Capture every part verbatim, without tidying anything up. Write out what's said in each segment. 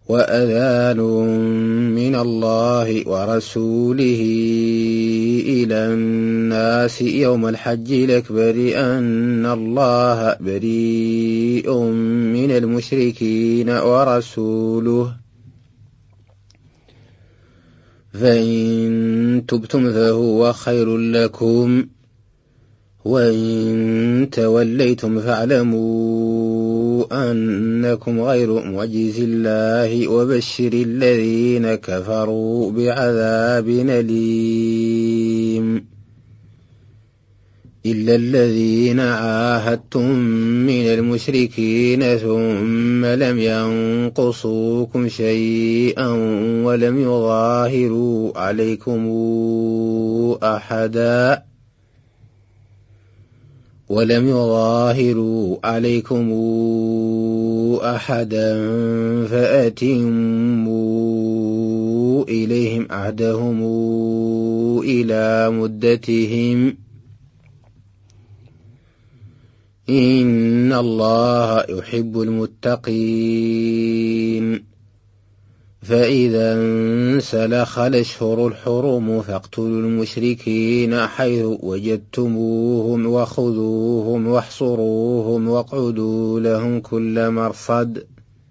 وأذان من الله ورسوله إلى الناس يوم الحج الأكبر أن الله بريء من المشركين ورسوله، فإن تبتم فهو خير لكم، وإن توليتم فاعلموا أنكم غير معجز الله، وبشر الذين كفروا بعذاب أليم. إلا الذين عاهدتم من المشركين ثم لم ينقصوكم شيئا ولم يظاهروا عليكم أحدا ولم يظاهروا عليكم أحدا فأتموا إليهم عهدهم إلى مدتهم، إن الله يحب المتقين. فإذا انسلخ الأشهر الحرم فاقتلوا المشركين حيث وجدتموهم وخذوهم واحصروهم واقعدوا لهم كل مرصد،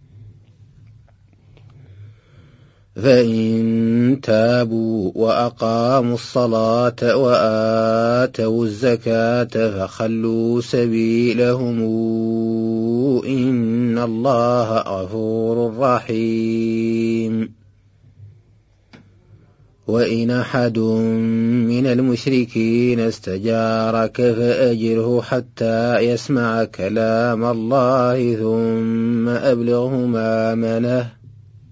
فإن تابوا وأقاموا الصلاة وآتوا الزكاة فخلوا سبيلهم، إن الله غفور رحيم. وإن أحد من المشركين استجارك فأجره حتى يسمع كلام الله ثم أبلغه مأمنه،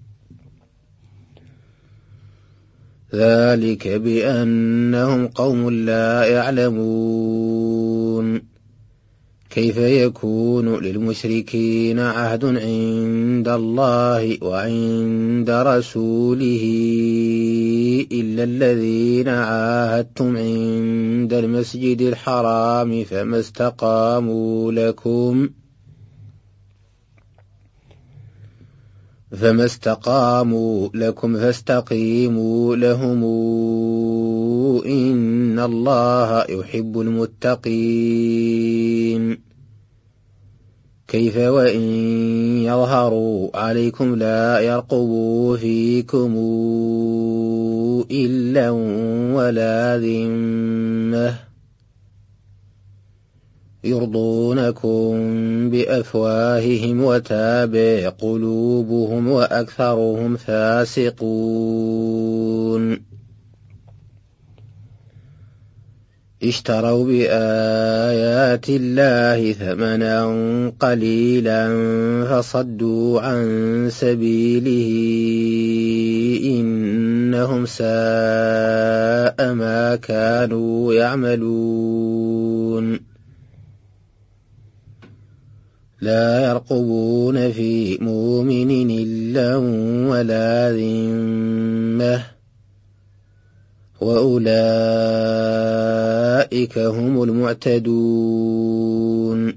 ذلك بأنهم قوم لا يعلمون. كيف يكون للمشركين عهد عند الله وعند رسوله إلا الذين عاهدتم عند المسجد الحرام فما استقاموا لكم فما استقاموا لكم فاستقيموا لهم، إن الله يحب المتقين. كيف وإن يظهروا عليكم لا يرقبوا فيكم إلا ولا ذمة، يرضونكم بأفواههم وتابع قلوبهم وأكثرهم فاسقون. اشتروا بآيات الله ثمنا قليلا فصدوا عن سبيله، إنهم ساء ما كانوا يعملون. لا يرقبون في مؤمن إلا ولا ذمة، وأولئك هم المعتدون.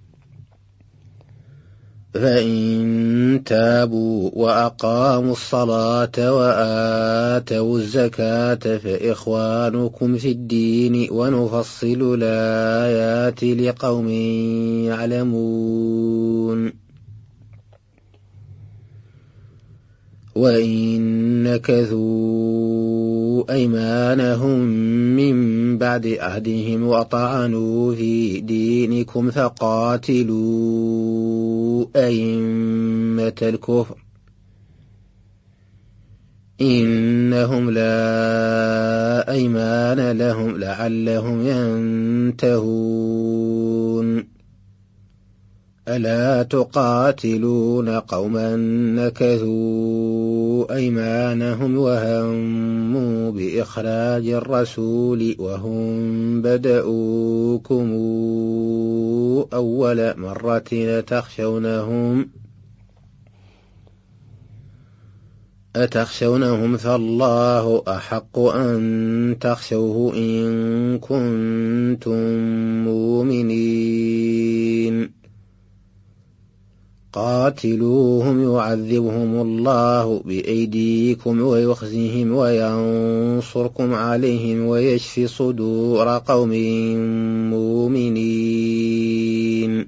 فإن تابوا وأقاموا الصلاة وآتوا الزكاة فإخوانكم في الدين ونفصل الآيات لقوم يعلمون. وإن نكثوا أيمانهم من بعد عهدهم وطعنوا في دينكم فقاتلوا أئمة الكفر إنهم لا أيمان لهم لعلهم ينتهون. ألا تقاتلون قوما نكثوا أيمانهم وهموا بإخراج الرسول وهم بدؤوكم أول مرة تخشونهم أتخشونهم فالله أحق أن تخشوه إن كنتم مؤمنين. قاتلوهم يعذبهم الله بأيديكم ويخزهم وينصركم عليهم ويشفي صدور قوم مؤمنين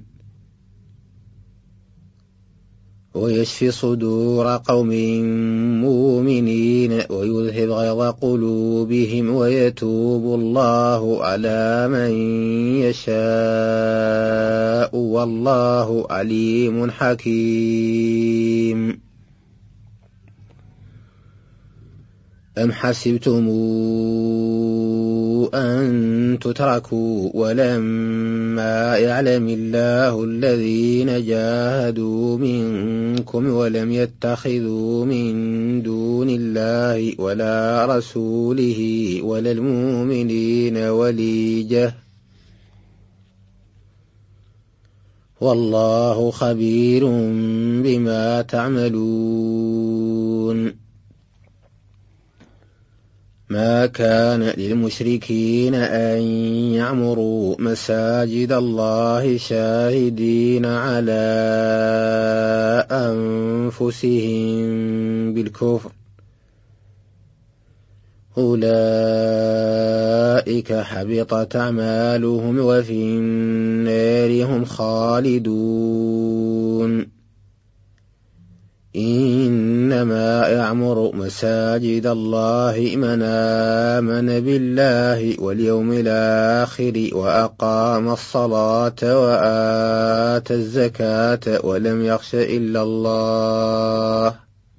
ويشفي صدور قوم مؤمنين ويذهب غيظ قلوبهم ويتوب الله على من يشاء والله عليم حكيم. أم حسبتم أن تتركوا ولما يعلم الله الذين جاهدوا منكم ولم يتخذوا من دون الله ولا رسوله ولا المؤمنين وليجة والله خبير بما تعملون. ما كان للمشركين أن يعمروا مساجد الله شاهدين على أنفسهم بالكفر أولئك حبطت أعمالهم وفي النار هم خالدون. إنما يعمر مساجد الله من آمن بالله واليوم الآخر وأقام الصلاة وآتى الزكاة ولم يخش إلا الله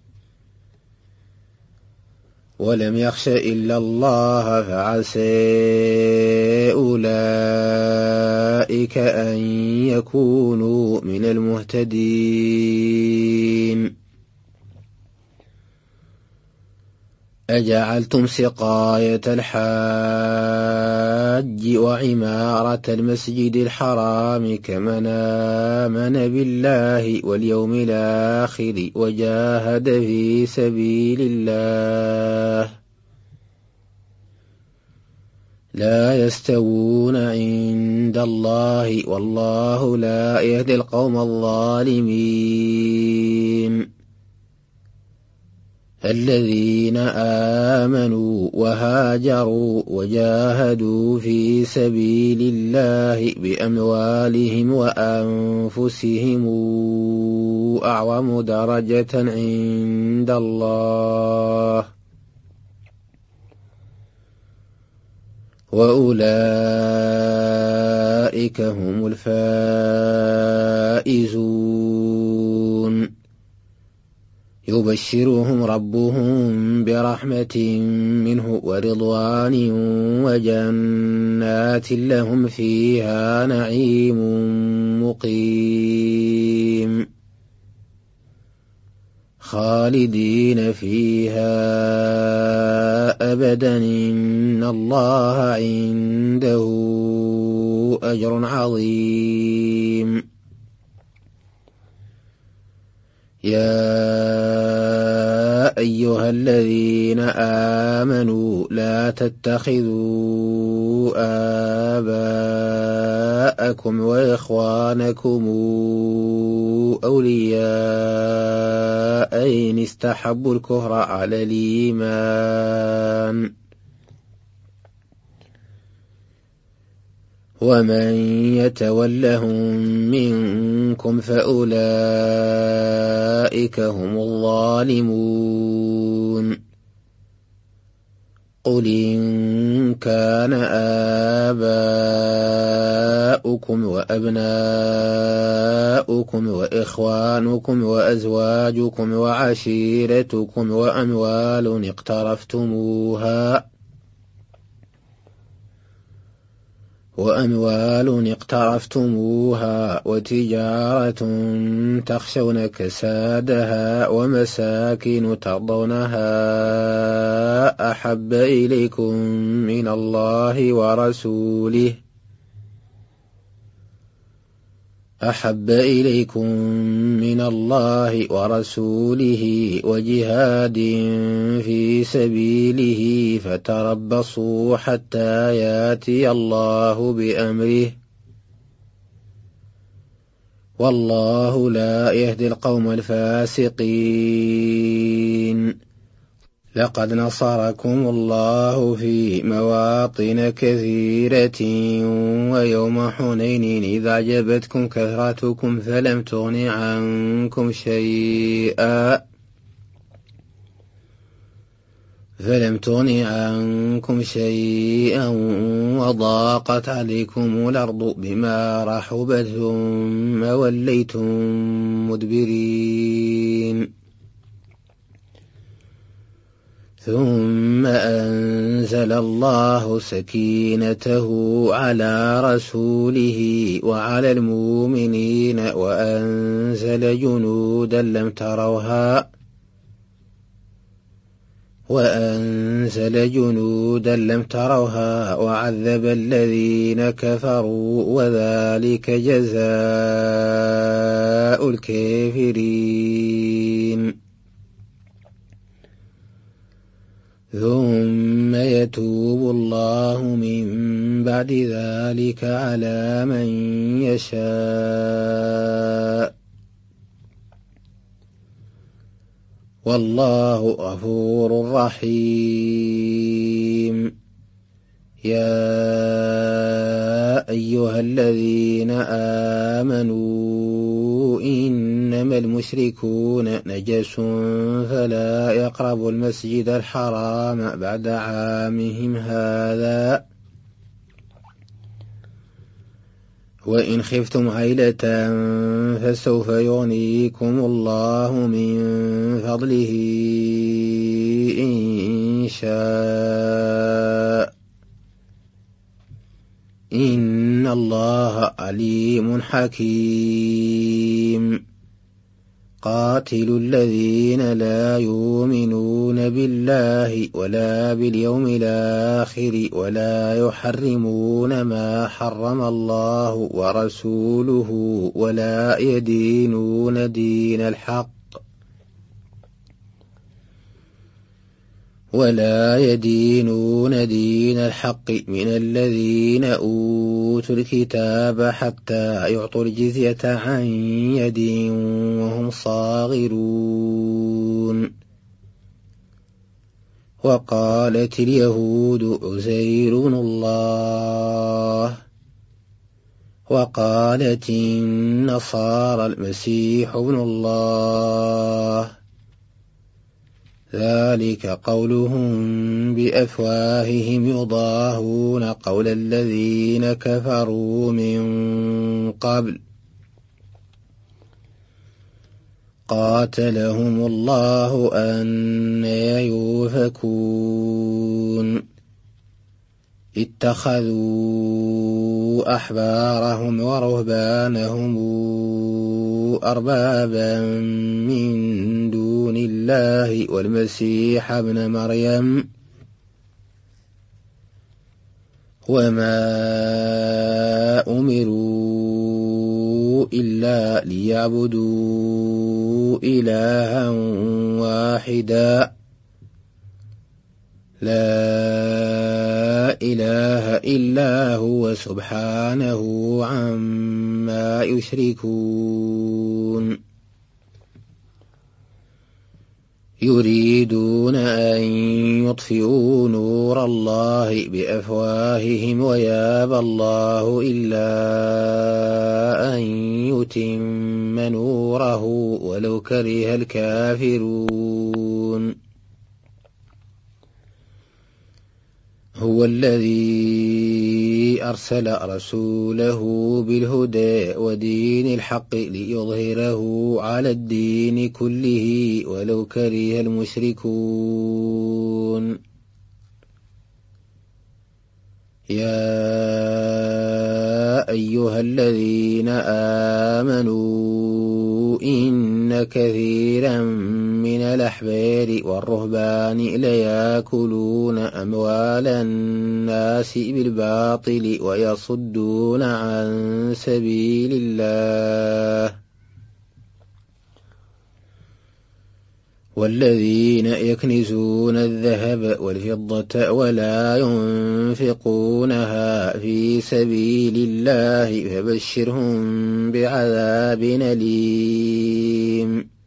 ولم يخش إلا الله فعسى أولئك أن يكونوا من المهتدين. أجعلتم سقاية الحاج وعمارة المسجد الحرام كمن آمن بالله واليوم الآخر وجاهد في سبيل الله لا يستوون عند الله والله لا يهدي القوم الظالمين. الذين آمنوا وهاجروا وجاهدوا في سبيل الله بأموالهم وأنفسهم أعظم درجة عند الله وأولئك هم الفائزون. يبشرهم ربهم برحمة منه ورضوان وجنات لهم فيها نعيم مقيم خالدين فيها أبدا إن الله عنده أجر عظيم. يا أيها الذين آمنوا لا تتخذوا آباءكم وإخوانكم أولياء إن استحبوا الكفر على الإيمان ومن يتولهم منكم فأولئك هم الظالمون. قل إن كان آباؤكم وأبناؤكم وإخوانكم وأزواجكم وعشيرتكم وأموال اقترفتموها وأموال اقترفتموها وتجارة تخشون كسادها ومساكن ترضونها أحب إليكم من الله ورسوله أحب إليكم من الله ورسوله وجهاد في سبيله فتربصوا حتى يأتي الله بأمره والله لا يهدي القوم الفاسقين. لقد نصركم الله في مواطن كثيرة ويوم حنين إذ أعجبتكم كثرتكم فلم تغن عنكم شيئا فلم تغن عنكم شيئا وضاقت عليكم الأرض بما رحبت ثم وليتم مدبرين ثم أنزل الله سكينته على رسوله وعلى المؤمنين وأنزل جنودا لم تروها وأنزل جنودا لم تروها وعذب الذين كفروا وذلك جزاء الكافرين. ثم يتوب الله من بعد ذلك على من يشاء والله غفور رحيم. يا أيها الذين آمنوا إنما المشركون نجس فلا يقربوا المسجد الحرام بعد عامهم هذا وإن خفتم عيلة فسوف يغنيكم الله من فضله إن شاء إن الله عليم حكيم. قاتلوا الذين لا يؤمنون بالله ولا باليوم الآخر ولا يحرمون ما حرم الله ورسوله ولا يدينون دين الحق ولا يدينون دين الحق من الذين أوتوا الكتاب حتى يعطوا الجزية عن يد وهم صاغرون. وقالت اليهود عزير بن الله وقالت النصارى المسيح ابن الله ذلك قولهم بأفواههم يضاهون قول الذين كفروا من قبل قاتلهم الله أنى يؤفكون. اتخذوا أحبارهم ورهبانهم أربابا من دون الله والمسيح ابن مريم وما أمروا إلا ليعبدوا إلها واحدا لا إله إلا هو سبحانه عما يشركون. يريدون أن يطفئوا نور الله بأفواههم ويابى الله إلا أن يتم نوره ولو كره الكافرون. هو الذي أرسل رسوله بالهدى ودين الحق ليظهره على الدين كله ولو كره المشركون. يا أيها الذين آمنوا إن كثيرا من الأحبار والرهبان ليأكلون أموال الناس بالباطل ويصدون عن سبيل الله والذين يكنزون الذهب والفضة ولا ينفقونها في سبيل الله فبشرهم بعذاب أليم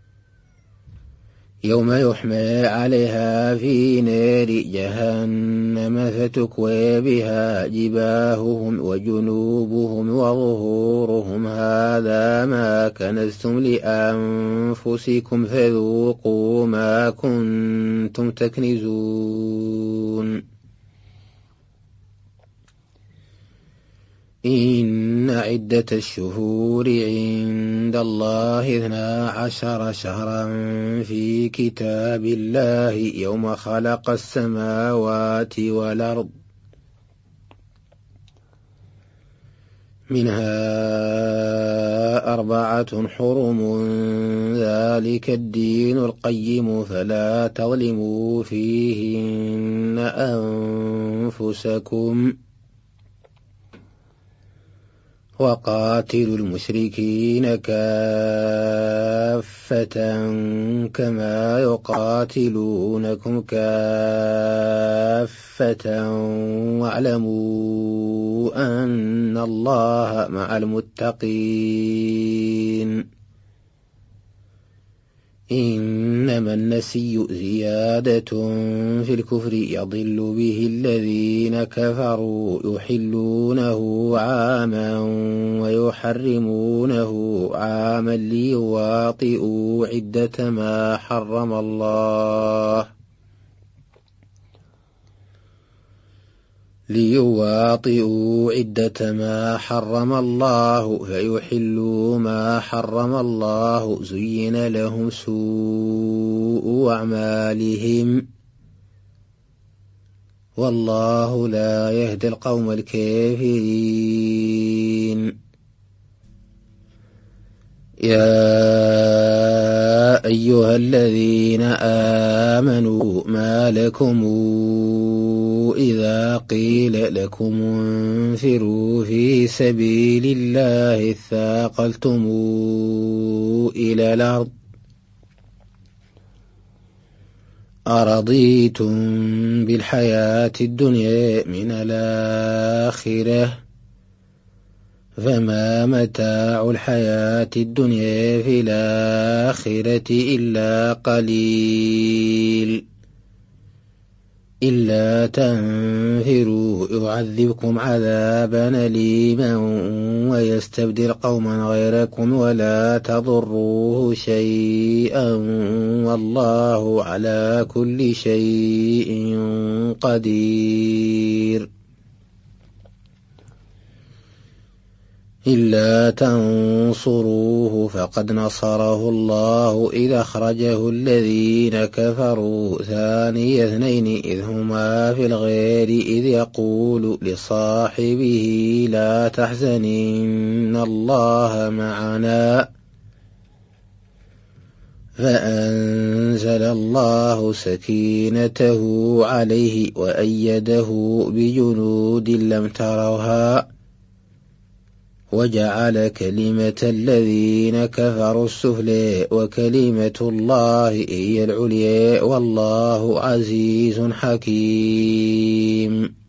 يوم يحمى عليها في نار جهنم فتكوى بها جباههم وجنوبهم وظهورهم هذا ما كنزتم لأنفسكم فذوقوا ما كنتم تكنزون إن عدة الشهور عند الله اثنا عشر شهرا في كتاب الله يوم خلق السماوات والأرض منها أربعة حرم ذلك الدين القيم فلا تظلموا فيهن أنفسكم وقاتلوا المشركين كافة كما يقاتلونكم كافة واعلموا أن الله مع المتقين إنما النسي زيادة في الكفر يضل به الذين كفروا يحلونه عاما ويحرمونه عاما ليواطئوا عدة ما حرم الله ليواطئوا عدة ما حرم الله فيحلوا ما حرم الله زين لهم سوء أعمالهم والله لا يهدي القوم الكافرين يا أيها الذين آمنوا ما لكم إذا قيل لكم انفروا في سبيل الله اثاقلتم إلى الأرض أرضيتم بالحياة الدنيا من الآخرة فما متاع الحياة الدنيا في الآخرة إلا قليل إلا تنفروا يعذبكم عذابا أليما ويستبدل قوما غيركم ولا تضروه شيئا والله على كل شيء قدير إلا تنصروه فقد نصره الله إذ أخرجه الذين كفروا ثاني اثنين إذ هما في الغار إذ يقول لصاحبه لا تحزن إن الله معنا فأنزل الله سكينته عليه وأيده بجنود لم تروها وجعل كلمة الذين كفروا السفلى وكلمة الله هي العليا والله عزيز حكيم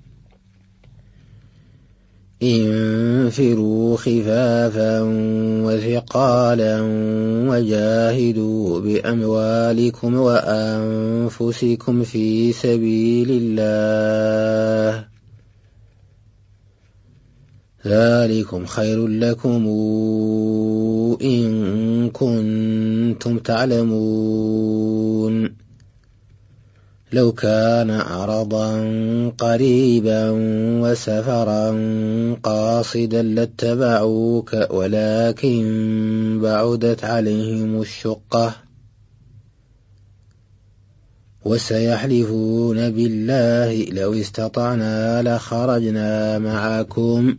انفروا خفافا وثقالا وجاهدوا بأموالكم وأنفسكم في سبيل الله ذلكم خير لكم إن كنتم تعلمون لو كان عرضا قريبا وسفرا قاصدا لاتبعوك ولكن بعدت عليهم الشقة وسيحلفون بالله لو استطعنا لخرجنا معكم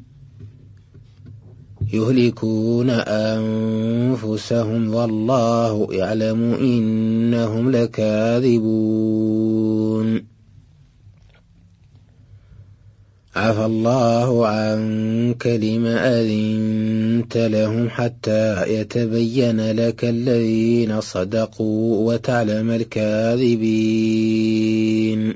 يهلكون أنفسهم والله يعلم إنهم لكاذبون عفى الله عنك لم أذنت لهم حتى يتبين لك الذين صدقوا وتعلم الكاذبين.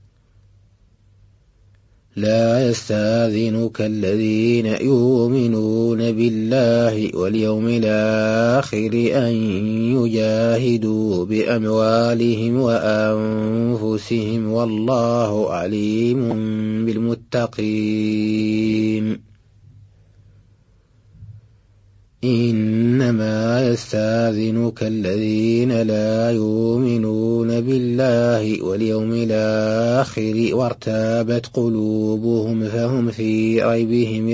لا يستأذنك الذين يؤمنون بالله واليوم الآخر أن يجاهدوا بأموالهم وأنفسهم والله عليم بالمتقين. إنما يستأذنك الذين لا يؤمنون بالله واليوم الآخر وارتابت قلوبهم فهم في ريبهم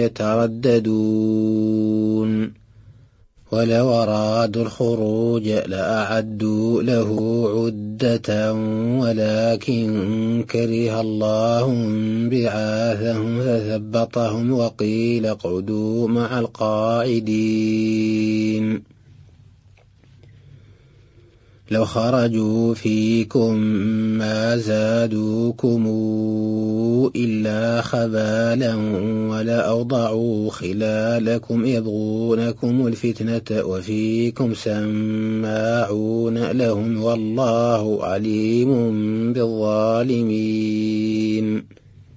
يترددون. ولو أرادوا الخروج لأعدوا له عدة ولكن كره الله بعاثهم فثبطهم وقيل اقعدوا مع القاعدين. لو خرجوا فيكم ما زادوكم إلا خبالا ولأوضعوا خلالكم يبغونكم الفتنة وفيكم سماعون لهم والله عليم بالظالمين.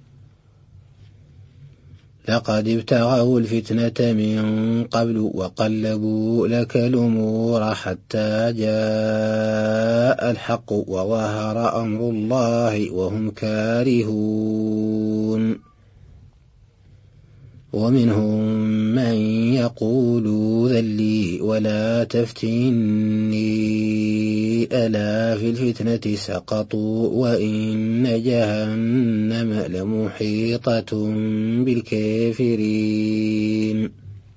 لقد ابتغوا الفتنة من قبل وقلبوا لك الأمور حتى جاء الحق وظهر أمر الله وهم كارهون. ومنهم من يقول ذل لي ولا تفتني ألا في الفتنة سقطوا وإن جهنم لمحيطة بالكافرين.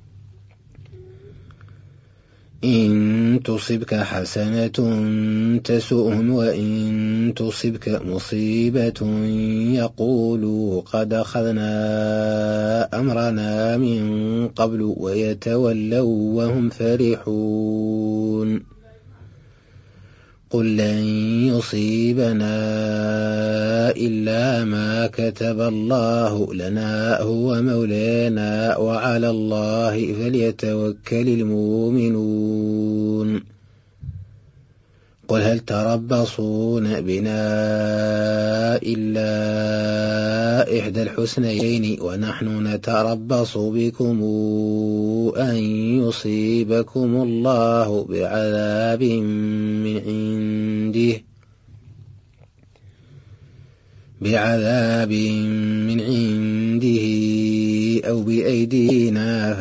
إن تصبك حسنة تسؤهم وإن تصبك مصيبة يقولوا قد أخذنا أمرنا من قبل ويتولوا وهم فرحون. قل لن يصيبنا إلا ما كتب الله لنا هو مولانا وعلى الله فليتوكل المؤمنون. قل هل تربصون بنا إلا إحدى الحسنيين ونحن نتربص بكم أن يصيبكم الله بعذاب من عنده بعذاب من عنده أو بأيدينا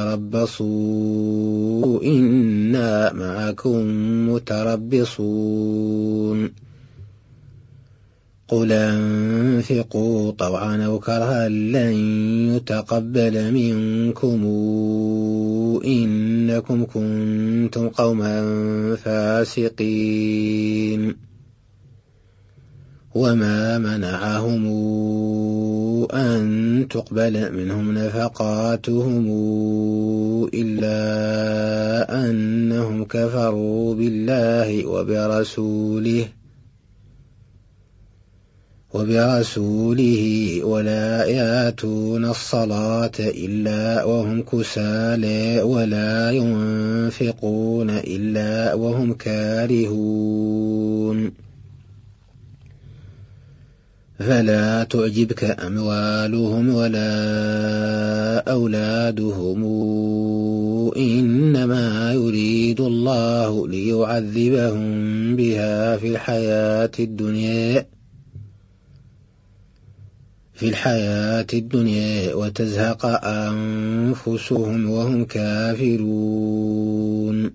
فتربصوا إنا معكم متربصون. قل انفقوا طوعا أو كرها لن يتقبل منكم إنكم كنتم قوما فاسقين. وما منعهم أن تقبل منهم نفقاتهم إلا أنهم كفروا بالله وبرسوله وبرسوله ولا يأتون الصلاة إلا وهم كسالى ولا ينفقون إلا وهم كارهون. فلا تعجبك أموالهم ولا أولادهم إنما يريد الله ليعذبهم بها في الحياة الدنيا في الحياة الدنيا وتزهق أنفسهم وهم كافرون.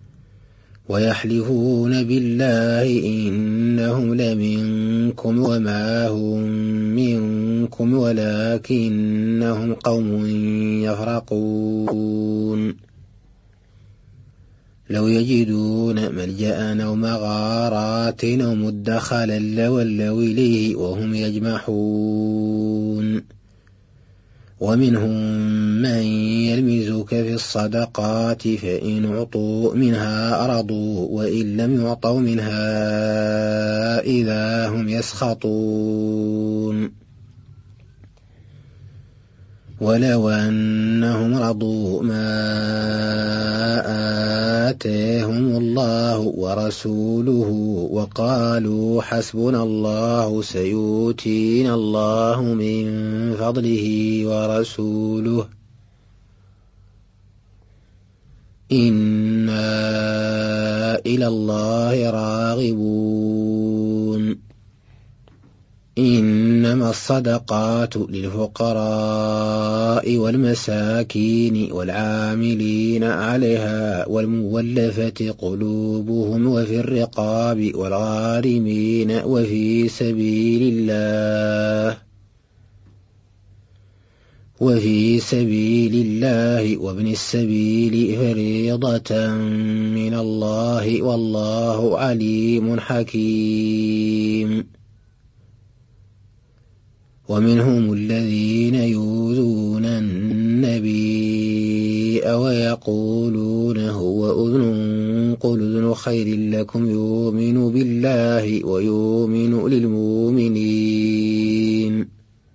ويحلفون بالله إنهم لمنكم وما هم منكم ولكنهم قوم يفرقون. لو يجدون ملجأ أو مغارات أو مدخلا لولوا إليه وهم يجمحون. ومنهم من يلمزك في الصدقات فإن أعطوا منها رضوا وإن لم يعطوا منها إذا هم يسخطون. ولو أنهم رضوا ما آتاهم الله ورسوله وقالوا حسبنا الله سيؤتينا الله من فضله ورسوله إنا إلى الله راغبون إنما الصدقات للفقراء والمساكين والعاملين عليها والمولفة قلوبهم وفي الرقاب والغارمين وفي سبيل الله وفي سبيل الله وابن السبيل فريضة من الله والله عليم حكيم. ومنهم الذين يؤذون النبي ويقولون هو أذن قل أذن خير لكم يؤمن بالله ويؤمن للمؤمنين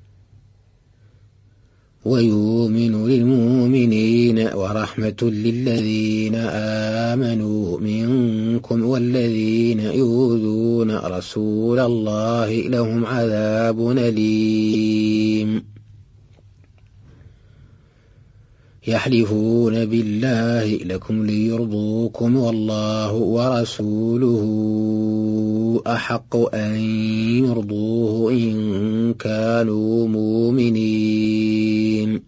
ويؤمن للمؤمنين ورحمة للذين آمنوا منكم والذين يؤذون رسول الله لهم عذاب أليم. يحلفون بالله لكم ليرضوكم والله ورسوله أحق أن يرضوه إن كانوا مؤمنين.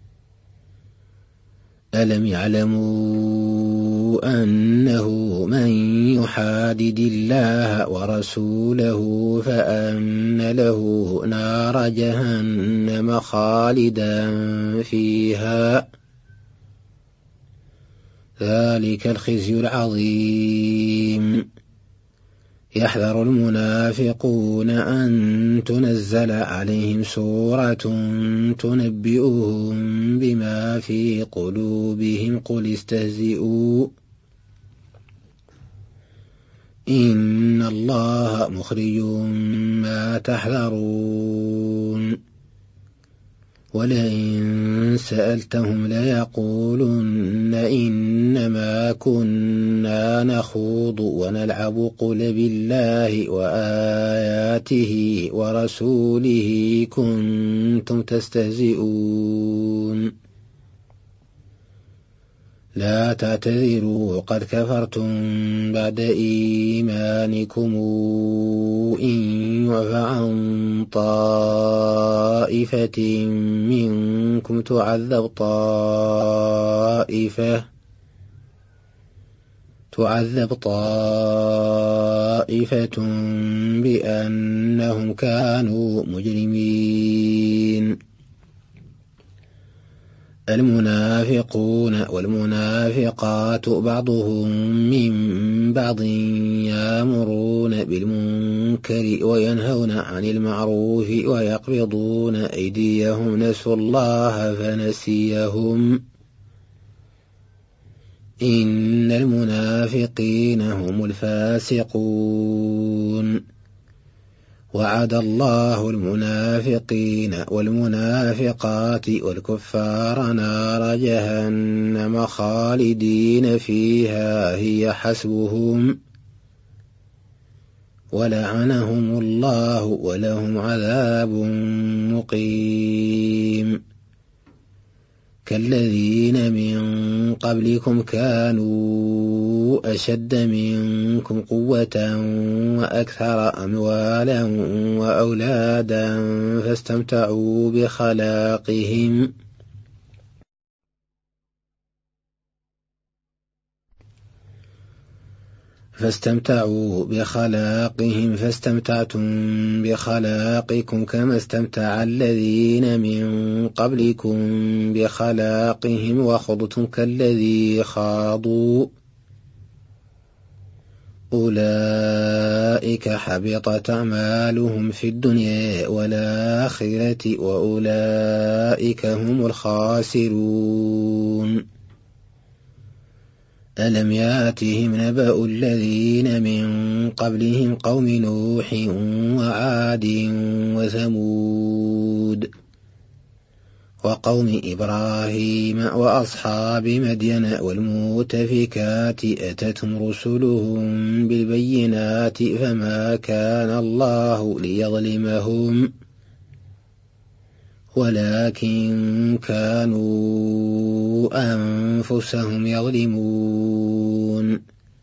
ألم يعلموا أنه من يحادد الله ورسوله فأن له نار جهنم خالدا فيها ذلك الخزي العظيم. يحذر المنافقون أن تنزل عليهم سورة تنبئهم بما في قلوبهم قل استهزئوا إن الله مخرج ما تحذرون. ولئن سألتهم ليقولن إنما كنا نخوض ونلعب قل بالله وآياته ورسوله كنتم تستهزئون. لا تعتذروا قد كفرتم بعد إيمانكم إن يعف عن طائفة منكم تعذب طائفة تعذب طائفة بأنهم كانوا مجرمين. المنافقون والمنافقات بعضهم من بعض يأمرون بالمنكر وينهون عن المعروف ويقبضون أيديهم نسوا الله فنسيهم إن المنافقين هم الفاسقون. وعد الله المنافقين والمنافقات والكفار نار جهنم خالدين فيها هي حسبهم ولعنهم الله ولهم عذاب مقيم. كالذين من قبلكم كانوا أشد منكم قوة وأكثر أموالا وأولادا فاستمتعوا بخلاقهم فاستمتعوا بخلاقهم فاستمتعتم بخلاقكم كما استمتع الذين من قبلكم بخلاقهم وخضتم كالذي خاضوا أولئك حبطت أعمالهم في الدنيا والآخرة وأولئك هم الخاسرون. ألم ياتهم نبأ الذين من قبلهم قوم نوح وعاد وثمود وقوم إبراهيم وأصحاب مدين والمؤتفكات أتتهم رسلهم بالبينات فما كان الله ليظلمهم ولكن كانوا أنفسهم يظلمون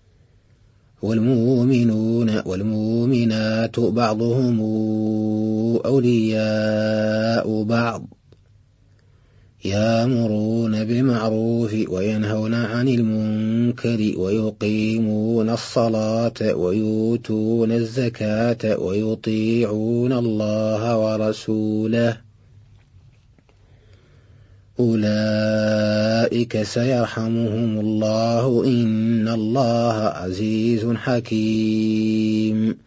والمؤمنون والمؤمنات بعضهم أولياء بعض يأمرون بالمعروف وينهون عن المنكر ويقيمون الصلاة ويؤتون الزكاة ويطيعون الله ورسوله أولئك سيرحمهم الله إن الله عزيز حكيم.